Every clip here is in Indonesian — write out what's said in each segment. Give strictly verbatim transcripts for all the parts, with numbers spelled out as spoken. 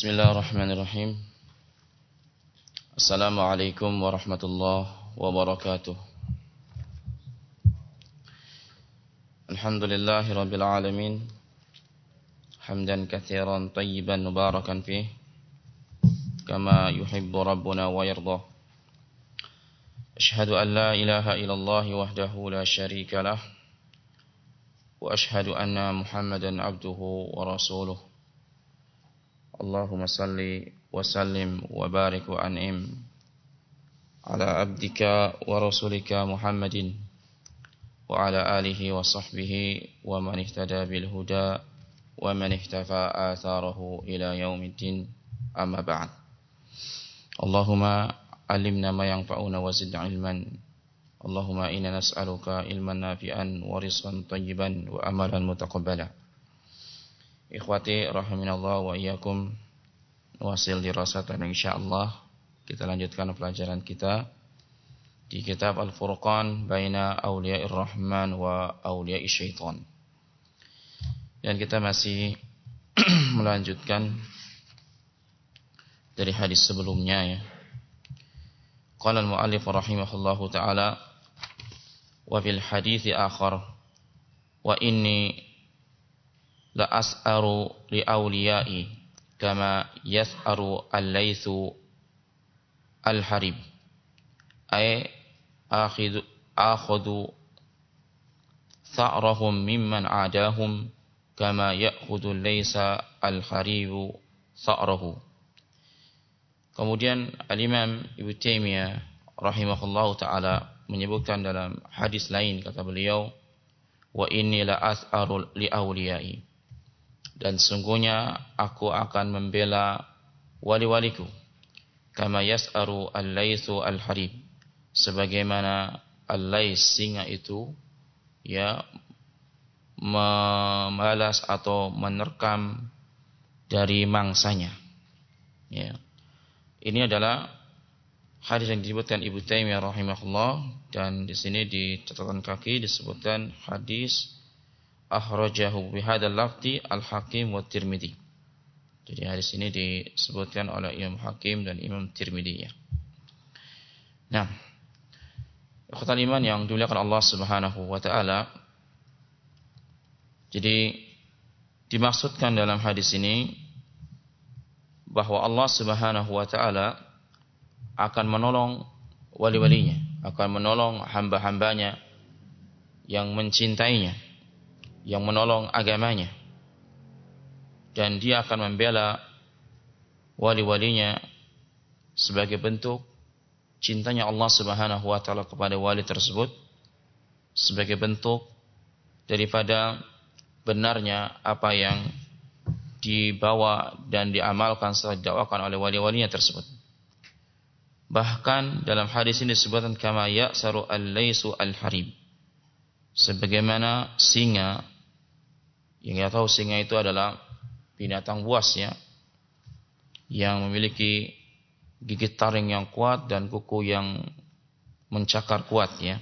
Bismillahirrahmanirrahim. Assalamualaikum warahmatullahi wabarakatuh. Alhamdulillahi rabbil alamin. Hamdan katsiran tayyiban mubarakan fih, kama yuhibbu rabbuna wa yardah. Ashhadu an la ilaha illallah wahdahu la syarika lah, wa ashhadu anna Muhammadan abduhu wa rasuluh. Allahumma salli wa sallim wa barik wa an'im ala abdika wa rasulika Muhammadin wa ala alihi wa sahbihi wa man ihtada bil huda wa man ihtafa atharahu ila yaumiddin, amma ba'd. Allahumma alimna ma yanfa'una wa zidna ilman. Allahumma inna nas'aluka ilman nafi'an wa rizqan tayyiban wa amalan mutaqabbala. Ikhwati rahiminallah wa iyyakum, wasil dirasatan insyaallah kita lanjutkan pelajaran kita di kitab Al-Furqan baina Auliya'ir Rahman wa Auliya'is Syaitan. Dan kita masih melanjutkan dari hadis sebelumnya ya. Qala al-mu'allif rahimahullahu taala wa fil hadithi akhar wa inni la as'aru li awliyai kama yas'aru al-laythu al-harib ay akhidhu akhudhu tha'rahum mimman adahum kama ya'khudhu al-laysa al-haribu tha'rahu. Kemudian al-Imam Ibnu Taimiyah rahimahullahu taala menyebutkan dalam hadis lain, kata beliau, wa inni la as'aru li awliyai, dan sungguhnya aku akan membela wali-waliku, kama yas'aru al-laythu al-harib, sebagaimana al-lays singa itu ya membalas atau menerkam dari mangsanya. Ya. Ini adalah hadis yang disebutkan Ibnu Taimiyah rahimahullah, dan di sini di catatan kaki disebutkan hadis akhrajahu bihadzal lafzi al-Hakim wa Tirmidzi. Jadi hadis ini disebutkan oleh Imam Hakim dan Imam Tirmidzi ya. Nah, ikhwatal iman yang dimuliakan Allah Subhanahu wa taala. Jadi dimaksudkan dalam hadis ini bahwa Allah Subhanahu wa taala akan menolong wali-walinya, akan menolong hamba-hambanya yang mencintainya, yang menolong agamanya, dan dia akan membela wali-walinya sebagai bentuk cintanya Allah Subhanahu wa taala kepada wali tersebut, sebagai bentuk daripada benarnya apa yang dibawa dan diamalkan serta didakwakan oleh wali-walinya tersebut. Bahkan dalam hadis ini disebutkan kama ya'saru al-laysu al-harib, sebagaimana singa, yang kita tahu singa itu adalah binatang buas ya, yang memiliki gigit taring yang kuat dan kuku yang mencakar kuat ya.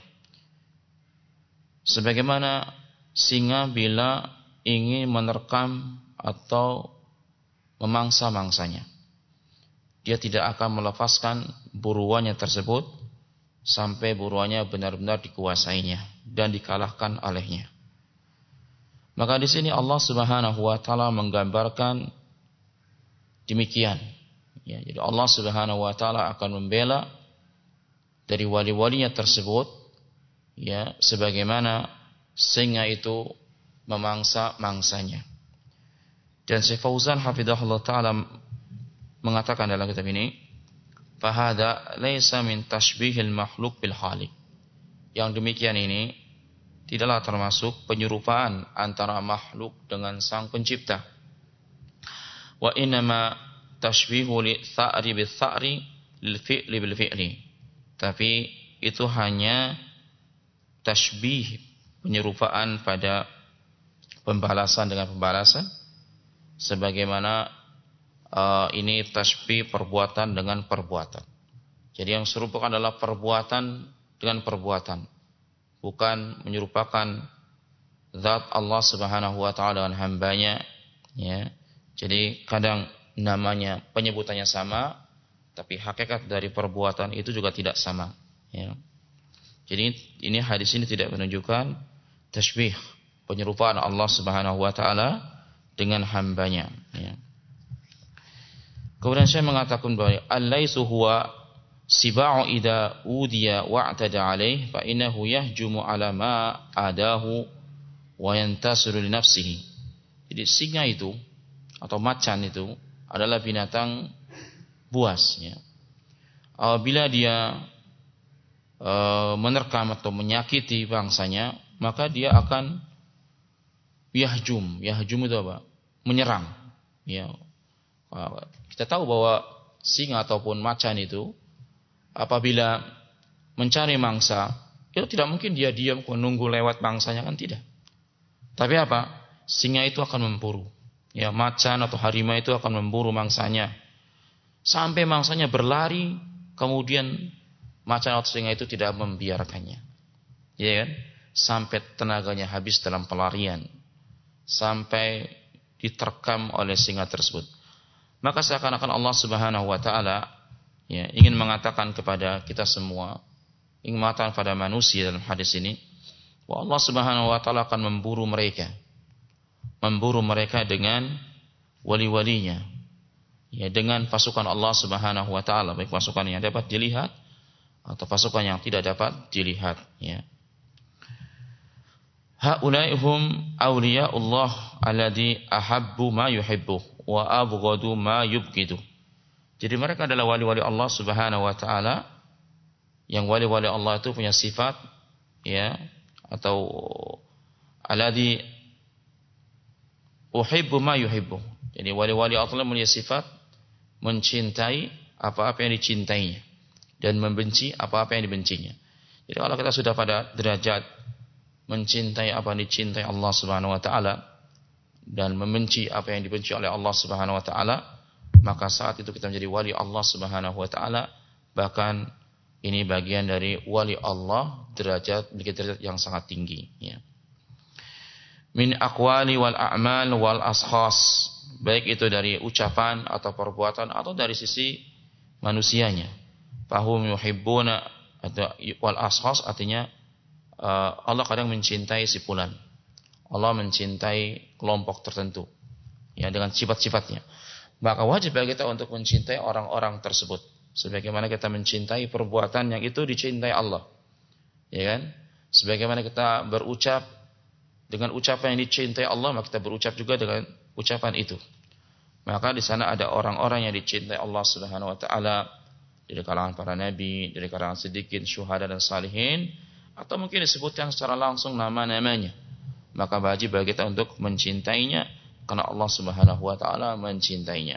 Sebagaimana singa bila ingin menerkam atau memangsa mangsanya, dia tidak akan melepaskan buruannya tersebut sampai buruannya benar-benar dikuasainya dan dikalahkan olehnya. Maka di sini Allah Subhanahu wa taala menggambarkan demikian. Ya, jadi Allah Subhanahu wa taala akan membela dari wali-walinya tersebut ya, sebagaimana singa itu memangsa mangsanya. Dan Syekh Fauzan hafizahullah taala mengatakan dalam kitab ini, fa hadza laisa min tashbihil makhluk bil khaliq. Yang demikian ini tidaklah termasuk penyerupaan antara makhluk dengan sang pencipta. Wa innama tashbihu li tha'ri bil tha'ri lil fi'li bil fi'li. Tapi itu hanya tashbih, penyerupaan pada pembalasan dengan pembalasan, sebagaimana uh, ini tashbih perbuatan dengan perbuatan. Jadi yang serupa adalah perbuatan dengan perbuatan, bukan menyerupakan zat Allah Subhanahu wa taala dengan hambanya ya. Jadi kadang namanya penyebutannya sama, tapi hakikat dari perbuatan itu juga tidak sama. Ya. Jadi ini hadis ini tidak menunjukkan tasbih, penyerupaan Allah Subhanahu wa taala dengan hambanya. Ya. Kemudian saya mengatakan bahwa al-laisu huwa siba'u idza udiya wa'tada alaih fa innahu yahjumu ala ma adahu wa yantasiru li nafsihi. Jadi singa itu atau macan itu adalah binatang buas, ya. Apabila dia e, menerkam atau menyakiti bangsanya, maka dia akan yahjum. Yahjum itu apa? Menyerang. Ya. Kita tahu bahwa singa ataupun macan itu apabila mencari mangsa, itu tidak mungkin dia diam menunggu lewat mangsanya, kan tidak. Tapi apa? Singa itu akan memburu. Ya, macan atau harimau itu akan memburu mangsanya. Sampai mangsanya berlari, kemudian macan atau singa itu tidak membiarkannya. Ya kan? Sampai tenaganya habis dalam pelarian. Sampai diterkam oleh singa tersebut. Maka seakan-akan Allah Subhanahu wa taala ya, ingin mengatakan kepada kita semua, ingin mengatakan pada manusia dalam hadis ini, bahwa Allah Subhanahu wa taala akan memburu mereka. Memburu mereka dengan wali-walinya. Ya, dengan pasukan Allah Subhanahu wa taala, baik pasukan yang dapat dilihat atau pasukan yang tidak dapat dilihat, ya. Haulaihum awliyaullah alladhi ahabbu ma yuhibbu wa abghadu ma yubghidu. Jadi mereka adalah wali-wali Allah Subhanahu wa taala, yang wali-wali Allah itu punya sifat, ya, atau alladhi uhibbu ma yuhibbu. Jadi wali-wali Allah punya sifat mencintai apa-apa yang dicintainya dan membenci apa-apa yang dibencinya. Jadi kalau kita sudah pada derajat mencintai apa yang dicintai Allah Subhanahu wa taala dan membenci apa yang dibenci oleh Allah Subhanahu wa taala, maka saat itu kita menjadi wali Allah Subhanahu wa taala. Bahkan ini bagian dari wali Allah, derajat derajat yang sangat tinggi, ya. Min aqwali wal a'mal wal ashas, baik itu dari ucapan atau perbuatan atau dari sisi manusianya. Fahum yuhibbuna atau wal ashas artinya uh, Allah kadang mencintai si fulan. Allah mencintai kelompok tertentu, ya, dengan sifat-sifatnya. Maka wajib bagi kita untuk mencintai orang-orang tersebut, sebagaimana kita mencintai perbuatan yang itu dicintai Allah, ya kan? Sebagaimana kita berucap dengan ucapan yang dicintai Allah, maka kita berucap juga dengan ucapan itu. Maka di sana ada orang-orang yang dicintai Allah Subhanahu wa taala dari kalangan para nabi, dari kalangan siddiqin, syuhada dan salihin, atau mungkin disebutkan secara langsung nama-namanya. Maka wajib bagi kita untuk mencintainya karena Allah Subhanahu wa taala mencintainya.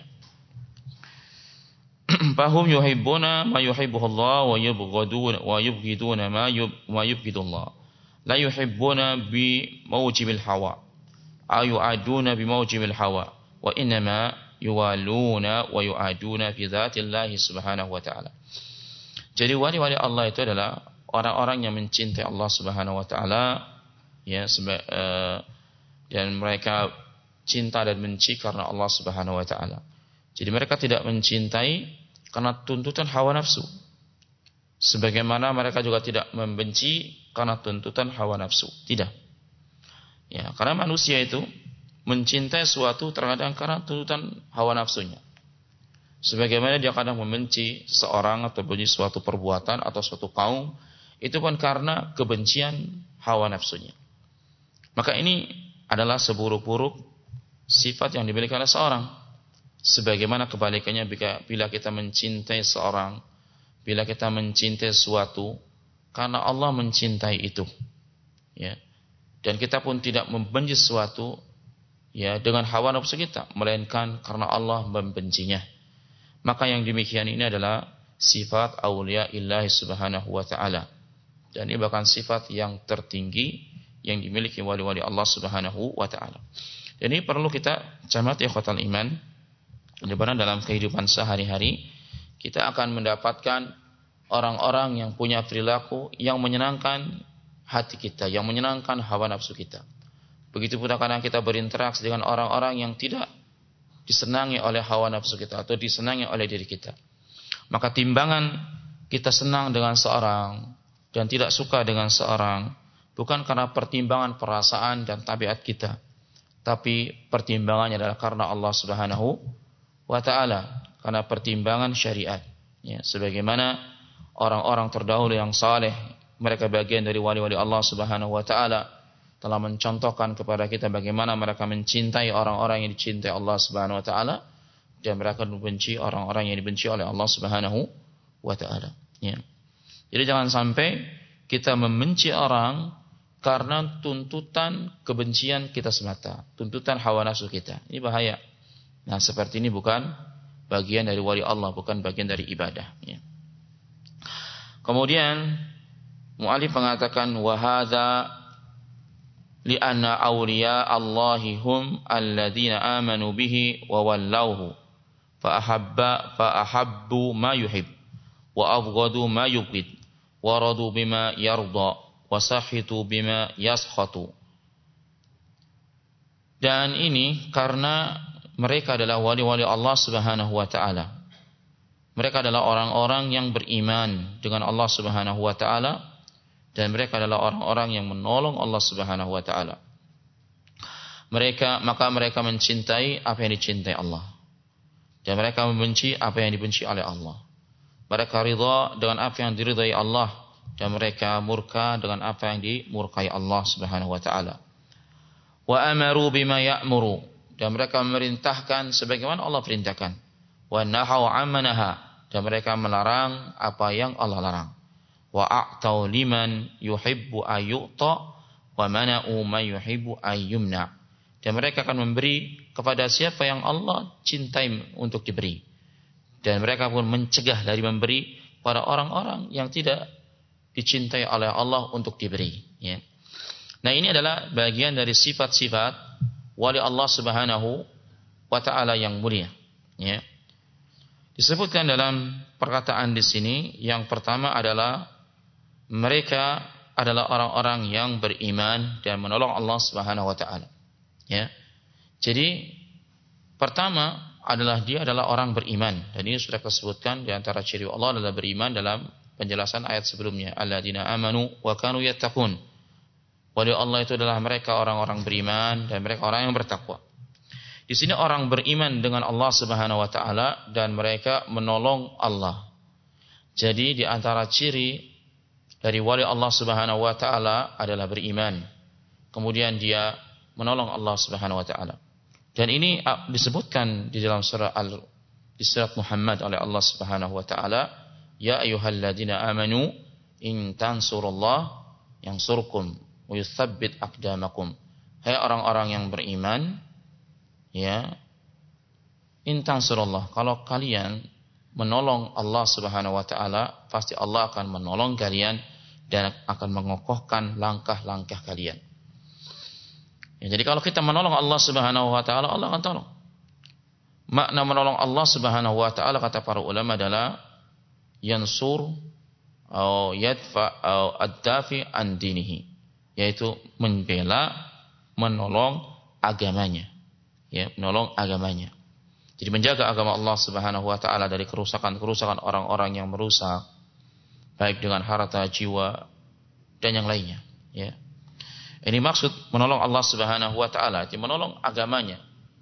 Fahum yuhibbuna ma yuhibbuhu Allah wa yubghiduna wa yubghiduna ma yub ma yubghidullah. La yuhibbuna bi mawjibil hawa. Ay yu'aduna bi mawjibil hawa wa inma yuwaluna wa yu'aduna fi dzatillahi Subhanahu wa taala. Jadi wali-wali Allah itu adalah orang-orang yang mencintai Allah Subhanahu wa taala, ya, seba, uh, dan mereka cinta dan benci karena Allah Subhanahu wa taala. Jadi mereka tidak mencintai karena tuntutan hawa nafsu, sebagaimana mereka juga tidak membenci karena tuntutan hawa nafsu. Tidak. Ya, karena manusia itu mencintai suatu terkadang karena tuntutan hawa nafsunya. Sebagaimana dia kadang membenci seseorang atau benci suatu perbuatan atau suatu kaum, itu pun karena kebencian hawa nafsunya. Maka ini adalah seburuk-buruk sifat yang dimiliki oleh seorang. Sebagaimana kebalikannya bila kita mencintai seorang, bila kita mencintai sesuatu karena Allah mencintai itu, ya, dan kita pun tidak membenci sesuatu, ya, dengan hawa nafsu kita, melainkan karena Allah membencinya. Maka yang demikian ini adalah sifat aulia illahi Subhanahu wa ta'ala, dan ini bahkan sifat yang tertinggi yang dimiliki wali-wali Allah Subhanahu wa ta'ala. Dan ini perlu kita cermati, ikhwatal iman, di mana dalam kehidupan sehari-hari kita akan mendapatkan orang-orang yang punya perilaku yang menyenangkan hati kita, yang menyenangkan hawa nafsu kita. Begitu pula kadang kita berinteraksi dengan orang-orang yang tidak disenangi oleh hawa nafsu kita atau disenangi oleh diri kita. Maka timbangan kita senang dengan seorang dan tidak suka dengan seorang bukan karena pertimbangan perasaan dan tabiat kita, tapi pertimbangannya adalah karena Allah Subhanahu wa taala, karena pertimbangan syariat. Ya, sebagaimana orang-orang terdahulu yang saleh, mereka bagian dari wali-wali Allah Subhanahu wa taala, telah mencontohkan kepada kita bagaimana mereka mencintai orang-orang yang dicintai Allah Subhanahu wa taala dan mereka membenci orang-orang yang dibenci oleh Allah Subhanahu wa taala. Ya. Jadi jangan sampai kita membenci orang karena tuntutan kebencian kita semata, tuntutan hawa nafsu kita. Ini bahaya. Nah, seperti ini bukan bagian dari wali Allah, bukan bagian dari ibadah. Ya. Kemudian mu'allif mengatakan wa hadza li'anna awliya Allahi hum alladzina amanu bihi wa wallauhu fa ahabba fa ahabbu ma yuhib wa abghadu ma yubghid wa radu bima yarda wa sahitu bima yaskhatu. Dan ini karena mereka adalah wali-wali Allah Subhanahu wa taala. Mereka adalah orang-orang yang beriman dengan Allah Subhanahu wa taala dan mereka adalah orang-orang yang menolong Allah Subhanahu wa taala. Mereka maka mereka mencintai apa yang dicintai Allah. Dan mereka membenci apa yang dibenci oleh Allah. Mereka ridha dengan apa yang diridhai Allah dan mereka murka dengan apa yang dimurkai Allah Subhanahu wa taala. Wa amaru bima ya'muru, dan mereka memerintahkan sebagaimana Allah perintahkan. Wa nahau amanaha, dan mereka melarang apa yang Allah larang. Wa a'tau liman yuhibbu ayyu'ta wa mana'u man yuhibbu ayyumna. Dan mereka akan memberi kepada siapa yang Allah cintai untuk diberi. Dan mereka pun mencegah dari memberi pada orang-orang yang tidak dicintai oleh Allah untuk diberi. Ya. Nah, ini adalah bagian dari sifat-sifat wali Allah Subhanahu wa taala yang mulia. Ya. Disebutkan dalam perkataan di sini, yang pertama adalah mereka adalah orang-orang yang beriman dan menolong Allah Subhanahu wa taala. Ya. Jadi pertama adalah dia adalah orang beriman, dan ini sudah disebutkan di antara ciri Allah adalah beriman dalam penjelasan ayat sebelumnya, alladzina amanu wa kanu yattaqun. Wali Allah itu adalah mereka orang-orang beriman dan mereka orang yang bertakwa. Di sini orang beriman dengan Allah Subhanahu wa taala dan mereka menolong Allah. Jadi di antara ciri dari wali Allah Subhanahu wa taala adalah beriman. Kemudian dia menolong Allah Subhanahu wa taala. Dan ini disebutkan di dalam surah Al di surat Muhammad oleh Allah Subhanahu wa taala, ya ayyuhalladzina amanu in tansurullah yansurkum wa yutsabbit aqdamakum. Hai orang-orang yang beriman, ya, in tansurullah, kalau kalian menolong Allah Subhanahu wa taala, pasti Allah akan menolong kalian dan akan mengokohkan langkah-langkah kalian. Ya, jadi kalau kita menolong Allah Subhanahu wa taala, Allah akan tolong. Makna menolong Allah Subhanahu wa taala kata para ulama adalah yansur atau yadfa atau ad-dafi an dinihi, yaitu membela, menolong agamanya. Ya, menolong agamanya. Jadi menjaga agama Allah Subhanahu wa taala dari kerusakan-kerusakan orang-orang yang merusak, baik dengan harta, jiwa dan yang lainnya, ya. Ini maksud menolong Allah Subhanahu wa taala, itu menolong agamanya,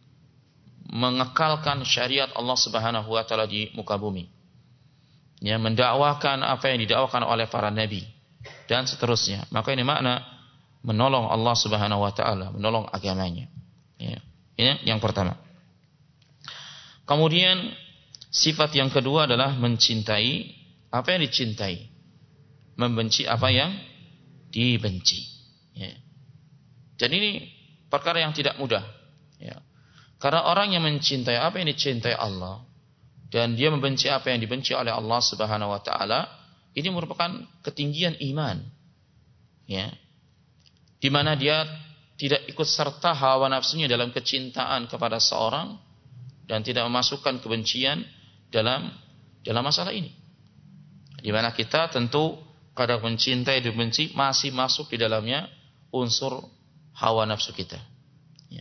mengekalkan syariat Allah Subhanahu wa taala di muka bumi. Ya, mendakwakan apa yang didakwakan oleh para nabi dan seterusnya. Maka ini makna menolong Allah Subhanahu wa taala, menolong agamanya. Ya. Ini yang pertama. Kemudian sifat yang kedua adalah mencintai apa yang dicintai, membenci apa yang dibenci. Ya. Dan ini perkara yang tidak mudah. Ya. Karena orang yang mencintai apa yang dicintai Allah dan dia membenci apa yang dibenci oleh Allah Subhanahu wa taala, ini merupakan ketinggian iman. Ya. Di mana dia tidak ikut serta hawa nafsunya dalam kecintaan kepada seorang dan tidak memasukkan kebencian dalam dalam masalah ini. Di mana kita tentu kadang mencintai dan benci masih masuk di dalamnya unsur hawa nafsu kita. Ya.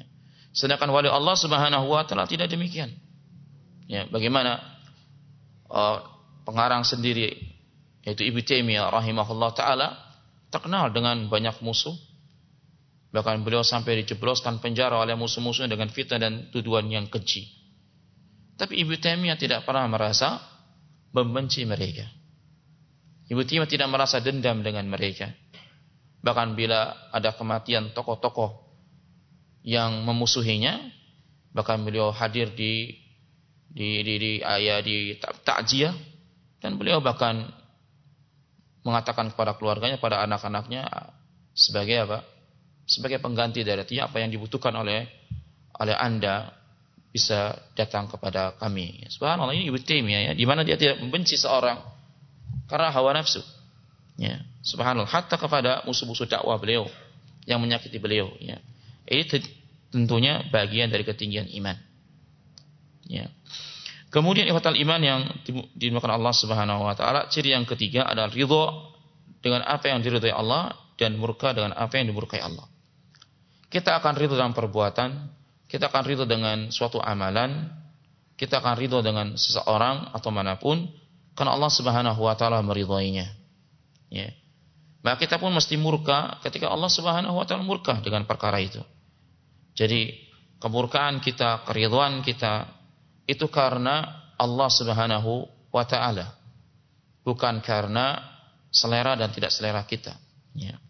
Sedangkan wali Allah Subhanahu wa taala tidak demikian. Ya, bagaimana uh, pengarang sendiri yaitu Ibnu Taimiyah rahimahullah taala terkenal dengan banyak musuh. Bahkan beliau sampai dijebloskan penjara oleh musuh-musuhnya dengan fitnah dan tuduhan yang keji. Tapi Ibnu Taimiyah tidak pernah merasa membenci mereka. Ibnu Taimiyah tidak merasa dendam dengan mereka. Bahkan bila ada kematian tokoh-tokoh yang memusuhinya, bahkan beliau hadir di di di, di ayat di takziah, dan beliau bahkan mengatakan kepada keluarganya, pada anak-anaknya sebagai apa? Sebagai pengganti dari dia, apa yang dibutuhkan oleh oleh Anda bisa datang kepada kami. Subhanallah, ini Ibnu Taimiyah ya, di mana dia tidak membenci seorang karena hawa nafsu. Ya, subhanallah, hatta kepada musuh-musuh dakwah beliau yang menyakiti beliau. Ya, ini tentunya bagian dari ketinggian iman. Ya. Kemudian ikhwatal iman yang dimakan Allah Subhanahu wa taala, ciri yang ketiga adalah ridha dengan apa yang diridhai Allah dan murka dengan apa yang dimurkai Allah. Kita akan ridha dalam perbuatan, kita akan ridha dengan suatu amalan, kita akan ridha dengan seseorang atau manapun karena Allah Subhanahu wa taala meridhainya. Ya. Maka kita pun mesti murka ketika Allah Subhanahu wa taala murka dengan perkara itu. Jadi kemurkaan kita, keridhaan kita itu karena Allah Subhanahu wa taala, bukan karena selera dan tidak selera kita. Ya.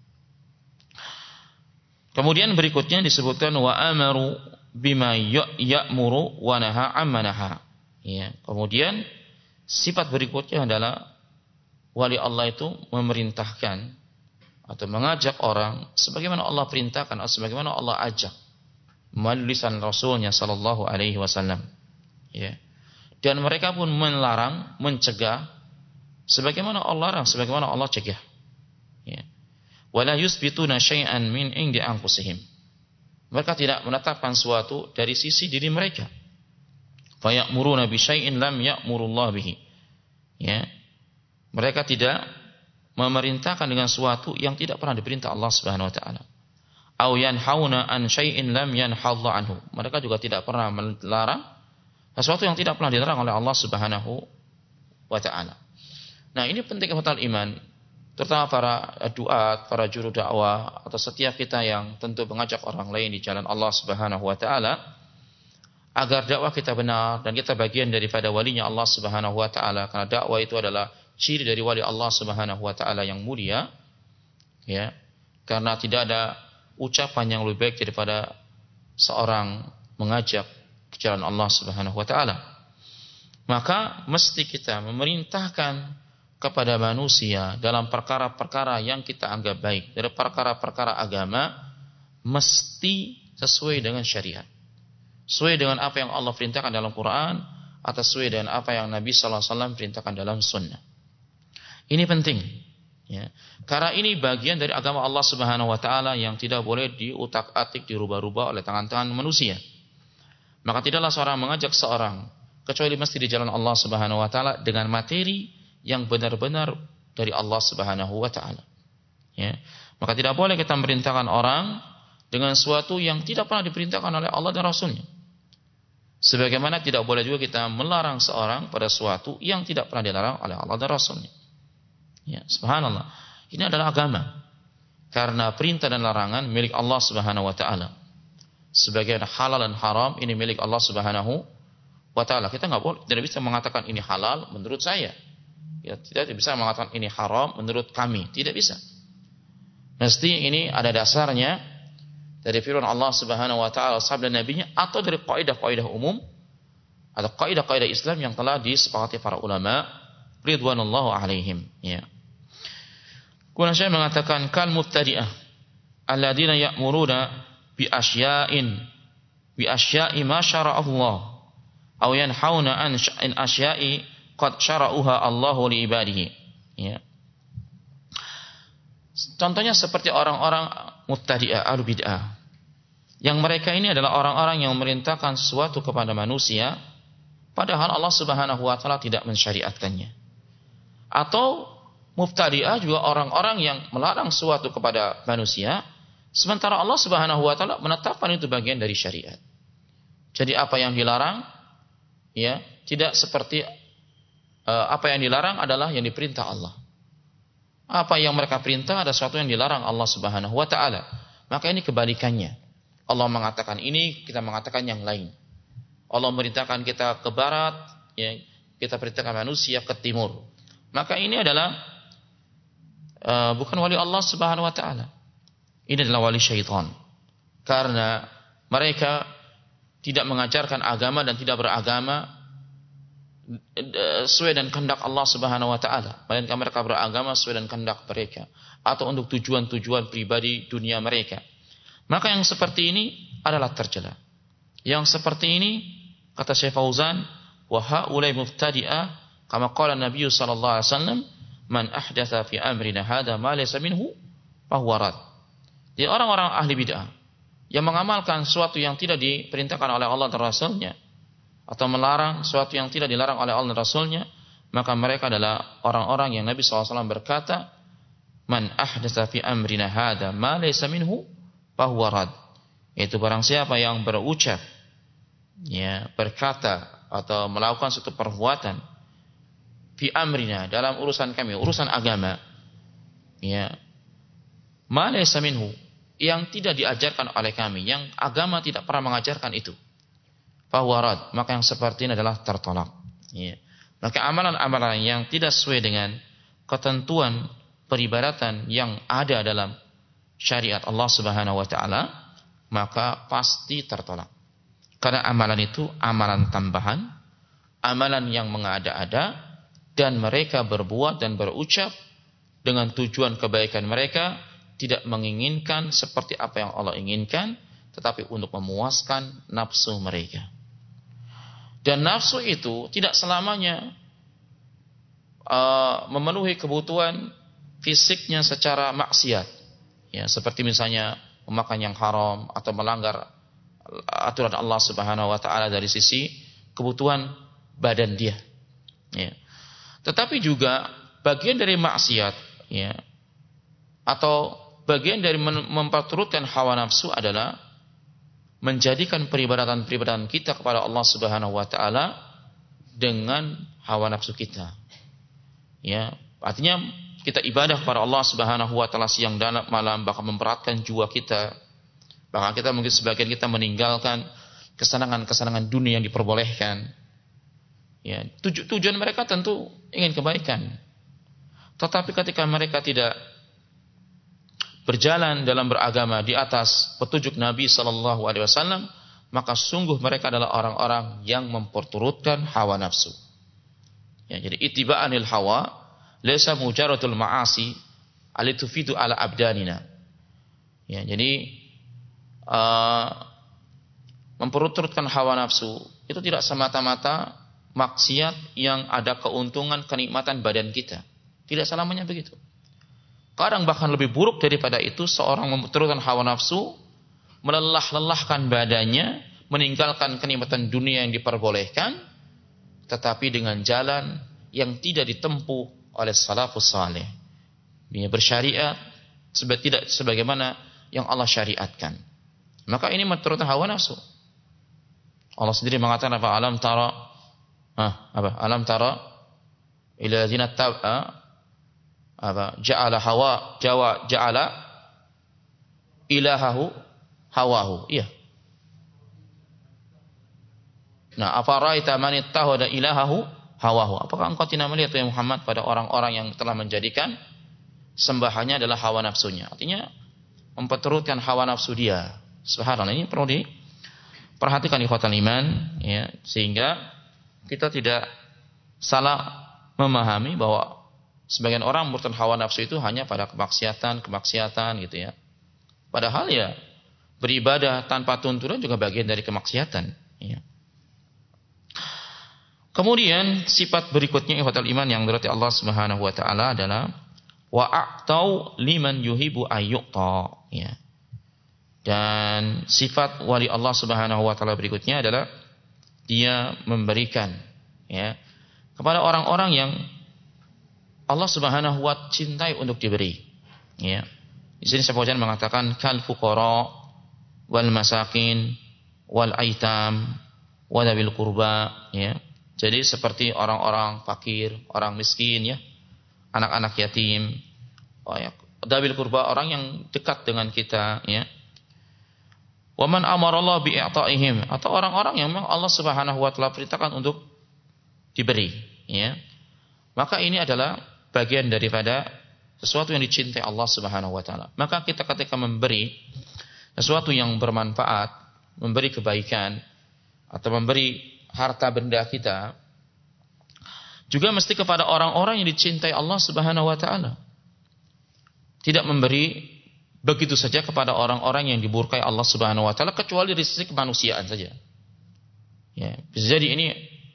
Kemudian berikutnya disebutkan wa amaru bima ya'muru wa naha amma naha. Ya. Kemudian sifat berikutnya adalah wali Allah itu memerintahkan atau mengajak orang sebagaimana Allah perintahkan atau sebagaimana Allah ajak melalui lisan Rasulnya sallallahu alaihi wasallam. Ya. Dan mereka pun melarang, mencegah sebagaimana Allah larang, sebagaimana Allah cegah. Ya. Wala yusbituna syai'an min indi anfusihim. Mereka tidak menetapkan suatu dari sisi diri mereka. Fa ya'muruna bi syai'in lam ya'murullah bihi. Ya. Mereka tidak memerintahkan dengan suatu yang tidak pernah diperintah Allah Subhanahu wa taala. Au yanhauna an syai'in lam yanhallahu anhu. Mereka juga tidak pernah melarang sesuatu yang tidak pernah dilarang oleh Allah Subhanahu wa taala. Nah, ini penting kebetulan iman, terutama para duat, para juru dakwah atau setiap kita yang tentu mengajak orang lain di jalan Allah Subhanahu wa taala agar dakwah kita benar dan kita bagian daripada walinya Allah Subhanahu wa taala, karena dakwah itu adalah ciri dari wali Allah Subhanahu wa taala yang mulia. Ya. Karena tidak ada ucapan yang lebih baik daripada seorang mengajak ke jalan Allah Subhanahu wa taala. Maka mesti kita memerintahkan kepada manusia dalam perkara-perkara yang kita anggap baik, dari perkara-perkara agama, mesti sesuai dengan syariat, sesuai dengan apa yang Allah perintahkan dalam Quran atau sesuai dengan apa yang Nabi sallallahu alaihi wasallam perintahkan dalam sunnah. Ini penting, ya, karena ini bagian dari agama Allah Subhanahu wa taala yang tidak boleh diutak-atik, dirubah-rubah oleh tangan-tangan manusia. Maka tidaklah seorang mengajak seorang kecuali mesti di jalan Allah Subhanahu wa taala dengan materi yang benar-benar dari Allah Subhanahu wa taala. Ya. Maka tidak boleh kita memerintahkan orang dengan sesuatu yang tidak pernah diperintahkan oleh Allah dan Rasulnya. Sebagaimana tidak boleh juga kita melarang seorang pada sesuatu yang tidak pernah dilarang oleh Allah dan Rasulnya. Ya, subhanallah. Ini adalah agama. Karena perintah dan larangan milik Allah Subhanahu wa taala. Sebagian halal dan haram ini milik Allah Subhanahu wa taala. Kita enggak boleh, tidak bisa mengatakan ini halal menurut saya. Ya, tidak bisa mengatakan ini haram menurut kami. Tidak bisa. Mesti ini ada dasarnya dari firman Allah Subhanahu wa taala, sabda nabinya, atau dari kaidah-kaidah umum atau kaidah-kaidah Islam yang telah disepakati para ulama ridwanullahu alaihim. Ya. Kemudian saya mengatakan kal mubtadi'ah alladzina ya'muruna bi asya'in bi asya'i ma syara'a Allah aw yanhauna an asya'i qad syara'uha Allahu li ibadihi. Ya. Contohnya seperti orang-orang mubtadi'ah, ahlu bid'ah. Yang mereka ini adalah orang-orang yang memerintahkan sesuatu kepada manusia padahal Allah Subhanahu wa taala tidak mensyariatkannya. Atau mubtadi'ah juga orang-orang yang melarang sesuatu kepada manusia sementara Allah Subhanahu wa taala menetapkan itu bagian dari syariat. Jadi apa yang dilarang, ya, tidak seperti uh, apa yang dilarang adalah yang diperintah Allah. Apa yang mereka perintah ada sesuatu yang dilarang Allah Subhanahu wa taala. Maka ini kebalikannya. Allah mengatakan ini, kita mengatakan yang lain. Allah memerintahkan kita ke barat, ya, kita perintahkan manusia ke timur. Maka ini adalah uh, bukan wali Allah Subhanahu wa taala. Ini adalah wali syaitan. Karena mereka tidak mengajarkan agama dan tidak beragama sesuai dengan kehendak Allah Subhanahu wa taala, melainkan mereka beragama sesuai dengan kehendak mereka atau untuk tujuan-tujuan pribadi dunia mereka. Maka yang seperti ini adalah tercela. Yang seperti ini kata Syekh Fauzan, wa haulai mubtadi'ah kama qala Nabi sallallahu alaihi wasallam, man ahdatsa fi amrina hadza ma laysa minhu fa huwa rad. Jadi orang-orang ahli bid'ah yang mengamalkan sesuatu yang tidak diperintahkan oleh Allah dan Rasulnya, atau melarang sesuatu yang tidak dilarang oleh Allah dan Rasulnya, maka mereka adalah orang-orang yang Nabi shallallahu alaihi wasallam berkata, man ahdatsa fi amrina hadza ma laysa minhu fa huwa rad. Itu barang siapa yang berucap, ya, berkata atau melakukan suatu perbuatan fi amrina, dalam urusan kami, urusan agama, ya, ma laysa minhu, yang tidak diajarkan oleh kami, yang agama tidak pernah mengajarkan itu, fahuwa rad, maka yang seperti ini adalah tertolak. Ya. Maka amalan-amalan yang tidak sesuai dengan ketentuan peribadatan yang ada dalam syariat Allah Subhanahu wa taala, maka pasti tertolak. Karena amalan itu amalan tambahan, amalan yang mengada-ada, dan mereka berbuat dan berucap dengan tujuan kebaikan mereka, tidak menginginkan seperti apa yang Allah inginkan, tetapi untuk memuaskan nafsu mereka. Dan nafsu itu tidak selamanya uh, memenuhi kebutuhan fisiknya secara maksiat, ya, seperti misalnya memakan yang haram atau melanggar aturan Allah Subhanahu wa taala dari sisi kebutuhan badan dia, ya. Tetapi juga bagian dari maksiat, ya, atau bagian dari memperturutkan hawa nafsu adalah menjadikan peribadatan-peribadatan kita kepada Allah Subhanahu wa taala dengan hawa nafsu kita. Ya, artinya kita ibadah kepada Allah Subhanahu wa taala siang dan malam, bahkan memberatkan jiwa kita. Bahkan kita mungkin sebagian kita meninggalkan kesenangan-kesenangan dunia yang diperbolehkan. Ya, tuju, tujuan mereka tentu ingin kebaikan. Tetapi ketika mereka tidak berjalan dalam beragama di atas petunjuk Nabi sallallahu alaihi wasallam, maka sungguh mereka adalah orang-orang yang memperturutkan hawa nafsu. Ya, jadi ittiba'anil hawa laysa mujaradul ma'asi alitufidu ala abdanina. Ya, jadi uh, memperturutkan hawa nafsu itu tidak semata-mata maksiat yang ada keuntungan kenikmatan badan kita. Tidak selamanya begitu. Kadang bahkan lebih buruk daripada itu, seorang memperturutkan hawa nafsu, melelah-lelahkan badannya, meninggalkan kenikmatan dunia yang diperbolehkan, tetapi dengan jalan yang tidak ditempuh oleh salafus saleh. Dia bersyariat tidak sebagaimana yang Allah syariatkan. Maka ini memperturutkan hawa nafsu. Allah sendiri mengatakan apa? Alam tara, ah, apa? Alam tara ila ladzina ta'a apa ja'ala hawa jawa ja'ala ilahahu hawahu. Iya. Nah, afaraita man ittakhadha ilahahu hawahu. Apakah engkau tidak melihat ya Muhammad pada orang-orang yang telah menjadikan sembahannya adalah hawa nafsunya? Artinya memperturutkan hawa nafsu dia. Subhanallah, ini perlu diperhatikan ikhwatal iman, ya, sehingga kita tidak salah memahami bahwa sebagian orang memperturutkan hawa nafsu itu hanya pada kemaksiatan, kemaksiatan gitu ya. Padahal ya beribadah tanpa tuntunan juga bagian dari kemaksiatan. Ya. Kemudian sifat berikutnya ikhwatal iman yang dirahmati Allah Subhanahu wa taala adalah wa a'tau liman yuhibu ayyuqta. Ya. Dan sifat wali Allah Subhanahu wa taala berikutnya adalah dia memberikan, ya, kepada orang-orang yang Allah Subhanahu wa taala cintai untuk diberi. Ya. Di sini Syekh Fauzan mengatakan kal fuqara wal masakin wal aitam wa dzawil qurba, ya. Jadi seperti orang-orang fakir, orang miskin, ya, anak-anak yatim, oh, ya, dzawil qurba, orang yang dekat dengan kita, ya. Wa man amarallahu bi i'ta'ihim, atau orang-orang yang memang Allah Subhanahu wa taala perintahkan untuk diberi, ya. Maka ini adalah bagian daripada sesuatu yang dicintai Allah Subhanahu wa taala. Maka kita ketika memberi sesuatu yang bermanfaat, memberi kebaikan atau memberi harta benda kita, juga mesti kepada orang-orang yang dicintai Allah Subhanahu wa taala. Tidak memberi begitu saja kepada orang-orang yang dimurkai Allah Subhanahu wa taala kecuali dari sisi kemanusiaan saja. Ya, bisa jadi ini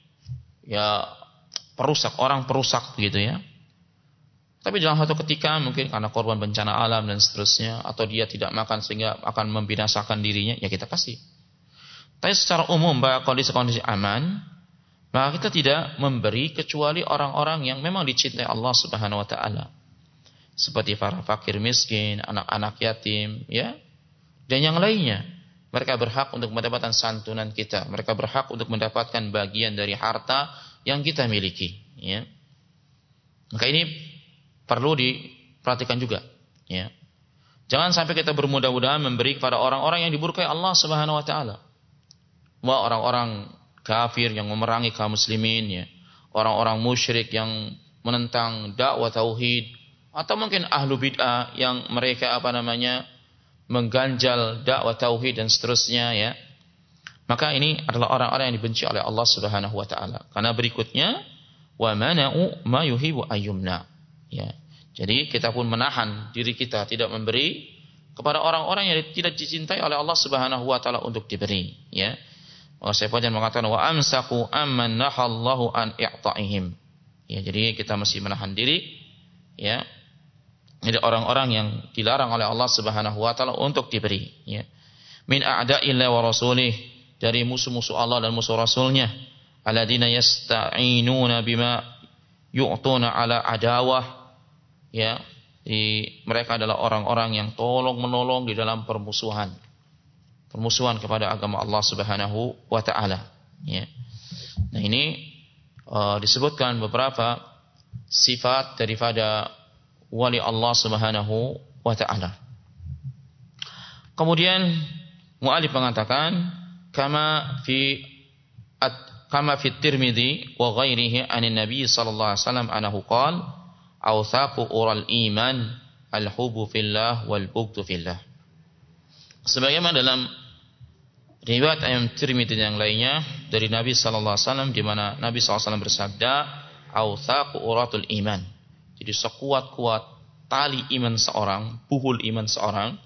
ya perusak, orang perusak begitu, ya. Tapi dalam satu ketika mungkin karena korban bencana alam dan seterusnya, atau dia tidak makan sehingga akan membinasakan dirinya, ya kita kasih. Tapi secara umum pada kondisi-kondisi aman, maka kita tidak memberi kecuali orang-orang yang memang dicintai Allah Subhanahu wa taala. Seperti para fakir miskin, anak-anak yatim, ya, dan yang lainnya. Mereka berhak untuk mendapatkan santunan kita. Mereka berhak untuk mendapatkan bagian dari harta yang kita miliki, ya. Maka ini perlu diperhatikan juga, ya. Jangan sampai kita bermudah-mudahan memberi kepada orang-orang yang dimurkai Allah Subhanahu wa taala. Wah, orang-orang kafir yang memerangi kaum muslimin, ya. Orang-orang musyrik yang menentang dakwah tauhid, atau mungkin ahlu bid'ah yang mereka apa namanya mengganjal dakwah tauhid dan seterusnya, ya. Maka ini adalah orang-orang yang dibenci oleh Allah Subhanahu wa taala. Karena berikutnya wa mana'u ma yuhibbu ayyumna, ya. Jadi kita pun menahan diri kita tidak memberi kepada orang-orang yang tidak dicintai oleh Allah Subhanahu wa taala untuk diberi, ya. Oh, saya pun mengatakan wa amsaku amman nahallahu an i'ta'ihim. Ya, jadi kita mesti menahan diri, ya. Jadi orang-orang yang dilarang oleh Allah Subhanahu wa taala untuk diberi, ya. Min a'da'illahi wa rasulih, dari musuh-musuh Allah dan musuh Rasulnya. Alladzina yasta'inuna bima yu'tuna ala adawah, ya. Di, mereka adalah orang-orang yang tolong-menolong di dalam permusuhan. Permusuhan kepada agama Allah Subhanahu wa taala, ya. Nah, ini uh, disebutkan beberapa sifat daripada wali Allah Subhanahu wa taala. Kemudian mu'allif mengatakan kama fi at, kama fi Tirmidzi wa ghairihi anin Nabi sallallahu alaihi wasallam annahu qala awthaqu ural iman al-hubbu fillah wal bughdu fillah. Sebagaimana dalam riwayat Imam Tirmidzi yang lainnya dari Nabi sallallahu alaihi wasallam, di mana Nabi sallallahu alaihi wasallam bersabda awthaqu uratul iman. Jadi sekuat-kuat tali iman seorang, buhul iman seorang,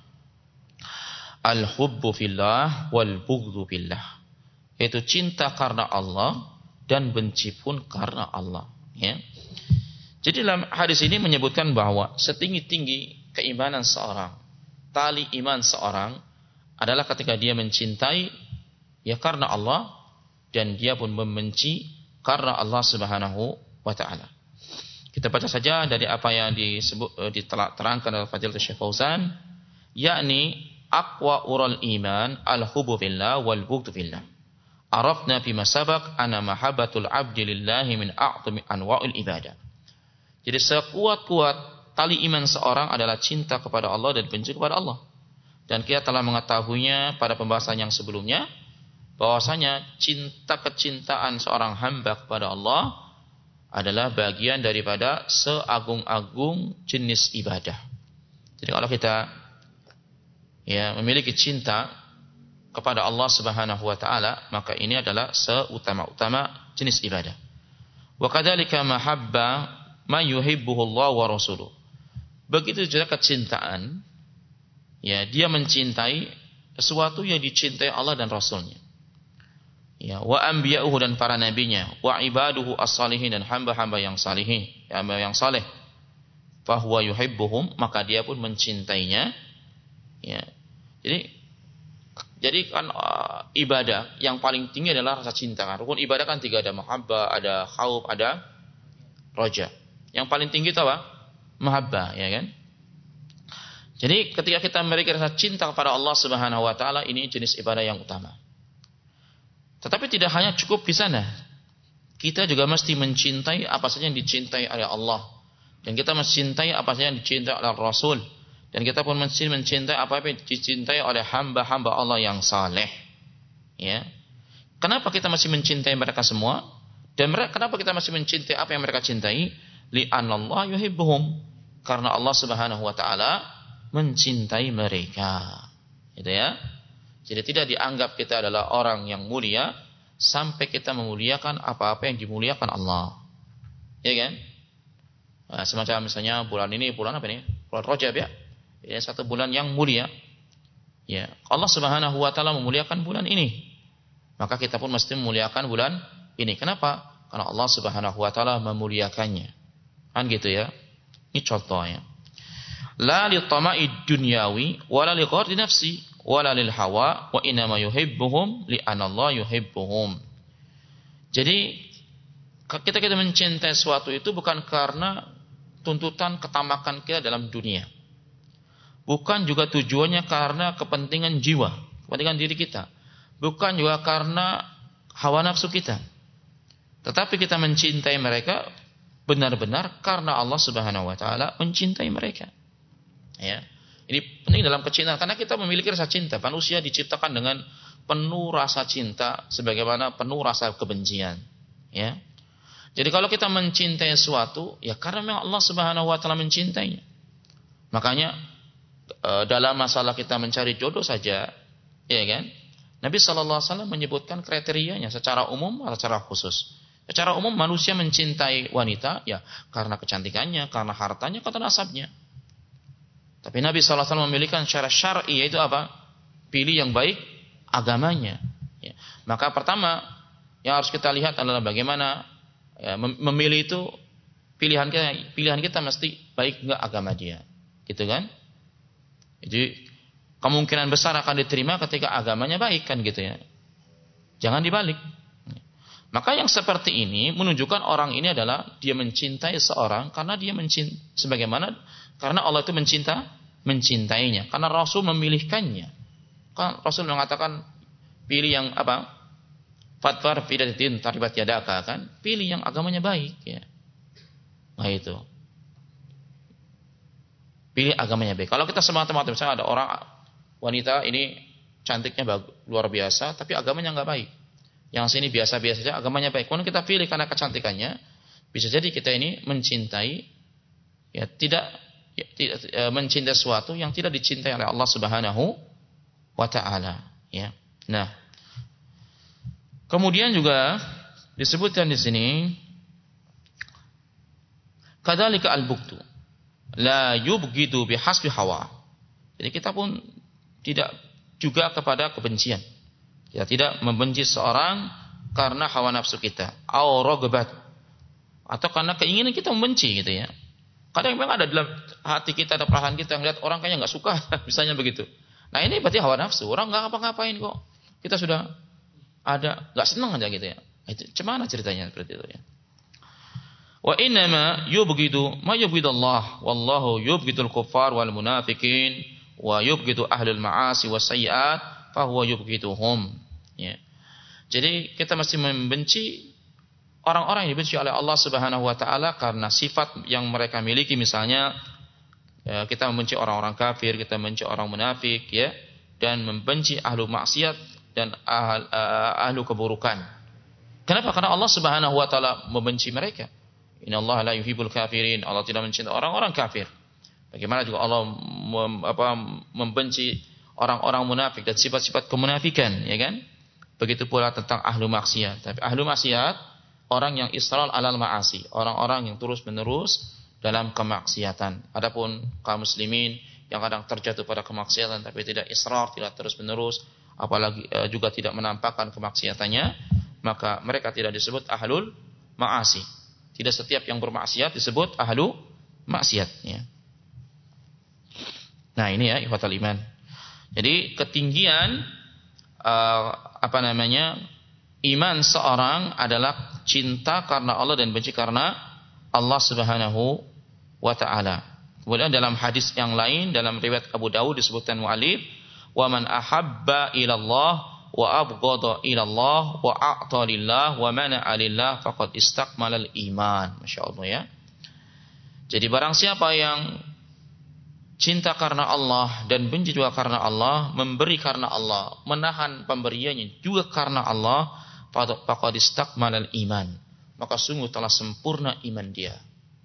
al-hubbu fillah wal bughdhu fillah, yaitu cinta karena Allah dan benci pun karena Allah, ya. Jadi dalam hadis ini menyebutkan bahwa setinggi-tinggi keimanan seorang, tali iman seorang adalah ketika dia mencintai ya karena Allah, dan dia pun membenci karena Allah Subhanahu wa taala. Kita baca saja dari apa yang disebut diterangkan oleh Fadilatul Syekh Fauzan, yakni aqwa ural iman al-hubbu fillah wal bughdu fillah. Arafna fi ma sabaq ana mahabbatul 'abdi lillahi min a'zami anwa'il ibadah. Jadi sekuat-kuat tali iman seorang adalah cinta kepada Allah dan benci kepada Allah. Dan kita telah mengetahuinya pada pembahasan yang sebelumnya, bahwasanya cinta kecintaan seorang hamba kepada Allah adalah bagian daripada seagung-agung jenis ibadah. Jadi kalau kita ya memiliki cinta kepada Allah Subhanahu wa taala, maka ini adalah seutama-utama jenis ibadah. Wa kadzalika mahabba ma yuhibbuhu Allah wa rasuluh. Begitu juga kecintaan, ya, dia mencintai sesuatu yang dicintai Allah dan Rasulnya. Ya, wa anbiya'uhu, dan para nabinya, wa ibaduhu as-salihin, dan hamba-hamba yang salihin, hamba yang saleh. Fa huwa yuhibbuhum, maka dia pun mencintainya. Ya. Jadi jadi kan uh, ibadah yang paling tinggi adalah rasa cinta. Rukun ibadah kan tiga, ada mahabbah, ada khauf, ada roja. Yang paling tinggi itu apa? Mahabbah, ya kan? Jadi ketika kita memiliki rasa cinta kepada Allah Subhanahu wa taala, ini jenis ibadah yang utama. Tetapi tidak hanya cukup di sana. Kita juga mesti mencintai apa saja yang dicintai oleh Allah. Dan kita mencintai apa saja yang dicintai oleh Rasul. Dan kita pun mesti mencintai apa yang dicintai oleh hamba-hamba Allah yang saleh. Ya. Kenapa kita masih mencintai mereka semua? Dan mereka, kenapa kita masih mencintai apa yang mereka cintai? Li'anallah yuhibbuhum. Karena Allah Subhanahu wa taala mencintai mereka. Gitu ya. Jadi tidak dianggap kita adalah orang yang mulia sampai kita memuliakan apa-apa yang dimuliakan Allah. Ya kan? Nah, semacam misalnya bulan ini bulan apa ini? Bulan Rajab ya. Ya, satu bulan yang mulia. Ya, Allah Subhanahu wa taala memuliakan bulan ini. Maka kita pun mesti memuliakan bulan ini. Kenapa? Karena Allah Subhanahu wa taala memuliakannya. Kan gitu ya. Ini contohnya. La li tama'i dunyawi wala li ghardi nafsi wala lil hawa wa inma yuhibbuhum li anna Allah yuhibbuhum. Jadi kita kita mencintai sesuatu itu bukan karena tuntutan ketamakan kita dalam dunia. Bukan juga tujuannya karena kepentingan jiwa, kepentingan diri kita. Bukan juga karena hawa nafsu kita. Tetapi kita mencintai mereka benar-benar karena Allah Subhanahu wa taala mencintai mereka. Ya. Ini penting dalam kecintaan karena kita memiliki rasa cinta. Manusia diciptakan dengan penuh rasa cinta sebagaimana penuh rasa kebencian. Ya. Jadi kalau kita mencintai sesuatu, ya karena memang Allah Subhanahu wa taala mencintainya. Makanya dalam masalah kita mencari jodoh saja, ya kan? Nabi sallallahu alaihi wasallam menyebutkan kriterianya secara umum atau secara khusus. Secara umum manusia mencintai wanita ya karena kecantikannya, karena hartanya, karena nasabnya. Tapi Nabi sallallahu alaihi wasallam memilihkan secara syar'i yaitu apa? Pilih yang baik agamanya. Ya. Maka pertama yang harus kita lihat adalah bagaimana ya, memilih itu pilihan kita, pilihan kita mesti baik enggak agama dia, gitu kan? Jadi kemungkinan besar akan diterima ketika agamanya baik kan gitu ya. Jangan dibalik. Maka yang seperti ini menunjukkan orang ini adalah dia mencintai seorang karena dia mencintai sebagaimana karena Allah itu mencinta mencintainya, karena Rasul memilihkannya. Kan Rasul mengatakan pilih yang apa? Fatfar fi din taribat yadaka kan? Pilih yang agamanya baik ya. Nah itu. Pilih agamanya baik. Kalau kita semata-mata misalnya ada orang wanita ini cantiknya bagus, luar biasa, tapi agamanya nggak baik. Yang sini biasa-biasa saja, agamanya baik. Kalau kita pilih karena kecantikannya, bisa jadi kita ini mencintai, ya tidak, ya, tidak e, mencintai sesuatu yang tidak dicintai oleh Allah Subhanahu wa Ta'ala. Ya. Nah, kemudian juga disebutkan di sini, kadzalika al-bughdu la yubghidu bihasbi hawa. Jadi kita pun tidak juga kepada kebencian. Kita tidak membenci seorang karena hawa nafsu kita, au ragbat, atau karena keinginan kita membenci gitu ya. Kadang memang ada dalam hati kita, ada perasaan kita ngelihat orang kayaknya enggak suka, misalnya begitu. Nah, ini berarti hawa nafsu. Orang enggak ngapa-ngapain kok. Kita sudah ada enggak senang aja gitu ya. Itu gimana ceritanya seperti itu ya. Wa innama yubghidu ma yubghidullah wallahu yubghidul kuffar wal munafiqin wa yubghidu ahlul ma'asi was sayyi'at fa huwa yubghiduhum ya. Jadi kita mesti membenci orang-orang yang dibenci oleh Allah Subhanahu wa taala karena sifat yang mereka miliki, misalnya ya, kita membenci orang-orang kafir, kita membenci orang munafik ya, dan membenci ahlu maksiat dan ahl, uh, ahlu keburukan. Kenapa? Karena Allah Subhanahu wa taala membenci mereka. Innallaha la yuhibbul kafirin. Allah tidak mencintai orang-orang kafir. Bagaimana juga Allah mem, apa, membenci orang-orang munafik dan sifat-sifat kemunafikan, ya kan? Begitu pula tentang ahlu maksiat. Tapi ahlu maksiat orang yang israr alal ma'asi, orang-orang yang terus-menerus dalam kemaksiatan. Adapun kaum muslimin yang kadang terjatuh pada kemaksiatan tapi tidak israr, tidak terus-menerus, apalagi eh, juga tidak menampakkan kemaksiatannya, maka mereka tidak disebut ahlul ma'asi. Tidak setiap yang bermaksiat disebut ahlu maksiat ya. Nah, ini ya ikhwatal iman. Jadi ketinggian uh, apa namanya iman seorang adalah cinta karena Allah dan benci karena Allah Subhanahu wa taala. Kemudian dalam hadis yang lain dalam riwayat Abu Dawud disebutkan mu'allif, "Wa man ahabba ila Allah wa abghadha ila Allah wa a'ta lillah wa mana'a lillah faqad istakmalal iman. Masyaallah ya. Jadi barang siapa yang cinta karena Allah dan benci juga karena Allah, memberi karena Allah, menahan pemberiannya juga karena Allah, faqad istakmalal iman. Maka sungguh telah sempurna iman dia.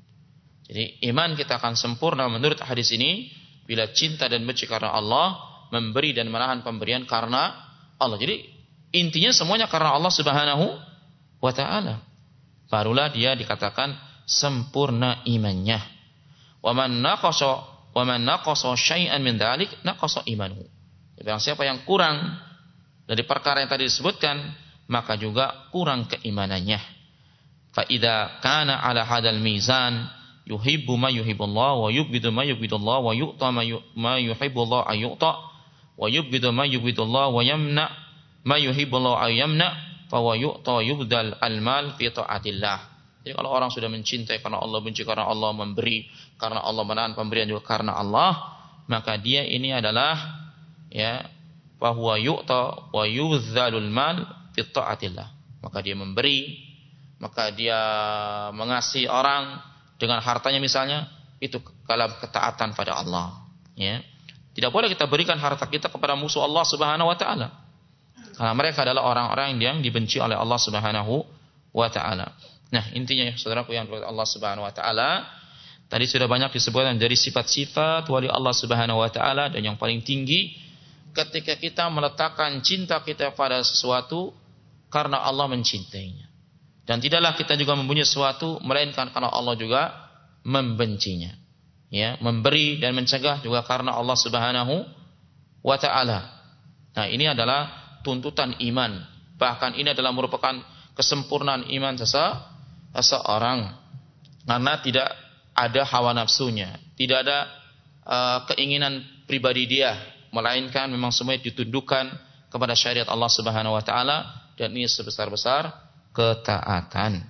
Jadi iman kita akan sempurna menurut hadis ini bila cinta dan benci karena Allah, memberi dan menahan pemberian karena Allah. Jadi intinya semuanya karena Allah Subhanahu wa taala. Barulah dia dikatakan sempurna imannya. Wa man naqasa wa man naqasa syai'an min dzalik naqasa imanuhu. Barang siapa yang kurang dari perkara yang tadi disebutkan, maka juga kurang keimanannya. Fa idza kana ala hadzal mizan yuhibbu ma yuhibbullah wa yubghidu ma yubghidullah wa yu'ta ma yuhibbullah ayu'ta wa yubghidu ma yubghidullah wa yamna ma yuhibbullah ayyamna fa wa yu'ta yubdal almal fi ta'atillah. Jadi kalau orang sudah mencintai karena Allah, benci karena Allah, memberi karena Allah, menahan pemberian juga karena Allah, maka dia ini adalah ya fa huwa yu'ta wa yubdzalul mal fi ta'atillah. Maka dia memberi, maka dia mengasihi orang dengan hartanya misalnya, itu dalam ketaatan pada Allah, ya. Tidak boleh kita berikan harta kita kepada musuh Allah Subhanahu wa taala. Karena mereka adalah orang-orang yang dibenci oleh Allah Subhanahu wa taala. Nah, intinya ya saudaraku yang dirahmati Allah Subhanahu wa taala, tadi sudah banyak disebutkan dari sifat-sifat wali Allah Subhanahu wa taala, dan yang paling tinggi ketika kita meletakkan cinta kita pada sesuatu karena Allah mencintainya. Dan tidaklah kita juga mempunyai sesuatu melainkan karena Allah juga membencinya. Ya, memberi dan mencegah juga karena Allah Subhanahu wa taala. Nah, ini adalah tuntutan iman. Bahkan ini adalah merupakan kesempurnaan iman sesa seseorang, karena tidak ada hawa nafsunya, tidak ada uh, keinginan pribadi dia, melainkan memang semuanya ditundukkan kepada syariat Allah Subhanahu wa taala, dan ini sebesar-besar ketaatan.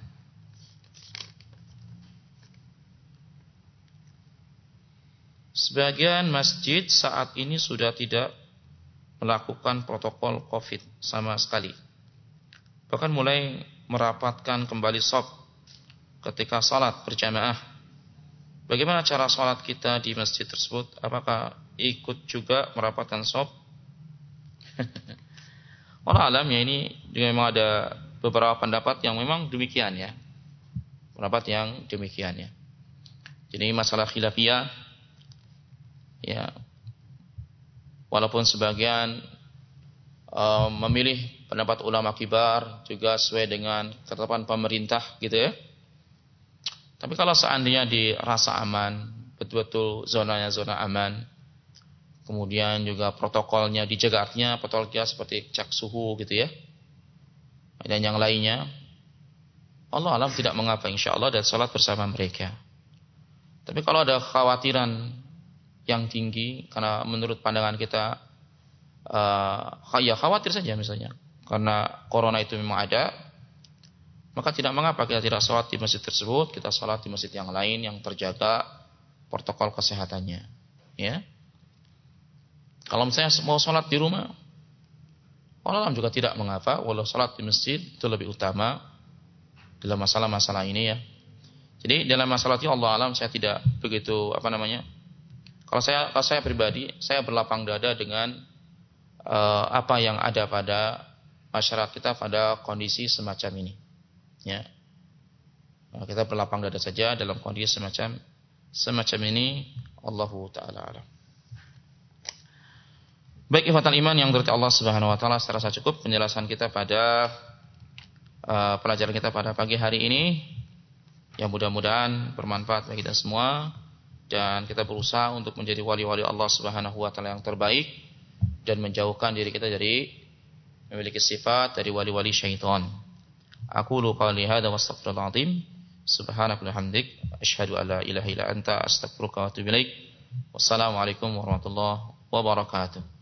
Sebagian masjid saat ini sudah tidak melakukan protokol Covid sama sekali, bahkan mulai merapatkan kembali shaf ketika salat berjamaah. Bagaimana cara salat kita di masjid tersebut? Apakah ikut juga merapatkan shaf? Wallahu alam ya, ini memang ada beberapa pendapat yang memang demikian ya. Pendapat yang demikian ya. Jadi masalah khilafiyah ya. Walaupun sebagian um, memilih pendapat ulama kibar juga sesuai dengan ketetapan pemerintah gitu ya. Tapi kalau seandainya dirasa aman, betul-betul zonanya zona aman, kemudian juga protokolnya dijaga, artinya protokolnya seperti cek suhu gitu ya, dan yang lainnya, Allah alam tidak mengapa insyaallah, dan salat bersama mereka. Tapi kalau ada kekhawatiran yang tinggi, karena menurut pandangan kita uh, ya khawatir saja misalnya karena corona itu memang ada, maka tidak mengapa kita tidak salat di masjid tersebut, kita salat di masjid yang lain yang terjaga protokol kesehatannya ya. Kalau misalnya mau salat di rumah, Allah juga tidak mengapa, walau salat di masjid itu lebih utama dalam masalah-masalah ini ya. Jadi dalam masalah itu Allah alam saya tidak begitu apa namanya. Kalau saya kalau saya pribadi, saya berlapang dada dengan uh, apa yang ada pada masyarakat kita pada kondisi semacam ini. Ya. Nah, kita berlapang dada saja dalam kondisi semacam semacam ini. Allahu taala alam. Baik ikhwatal iman yang dirahmati Allah Subhanahu wa taala, saya rasa cukup penjelasan kita pada uh, pelajaran kita pada pagi hari ini. Yang mudah-mudahan bermanfaat bagi kita semua, dan kita berusaha untuk menjadi wali-wali Allah Subhanahu wa taala yang terbaik, dan menjauhkan diri kita dari memiliki sifat dari wali-wali syaitan. Aqulu qali hadza wa astaghfirullahal azim. Subhanaka wa hamdik asyhadu an la ilaha illa anta astaghfiruka wa atubu ilaik. Wassalamualaikum warahmatullahi wabarakatuh.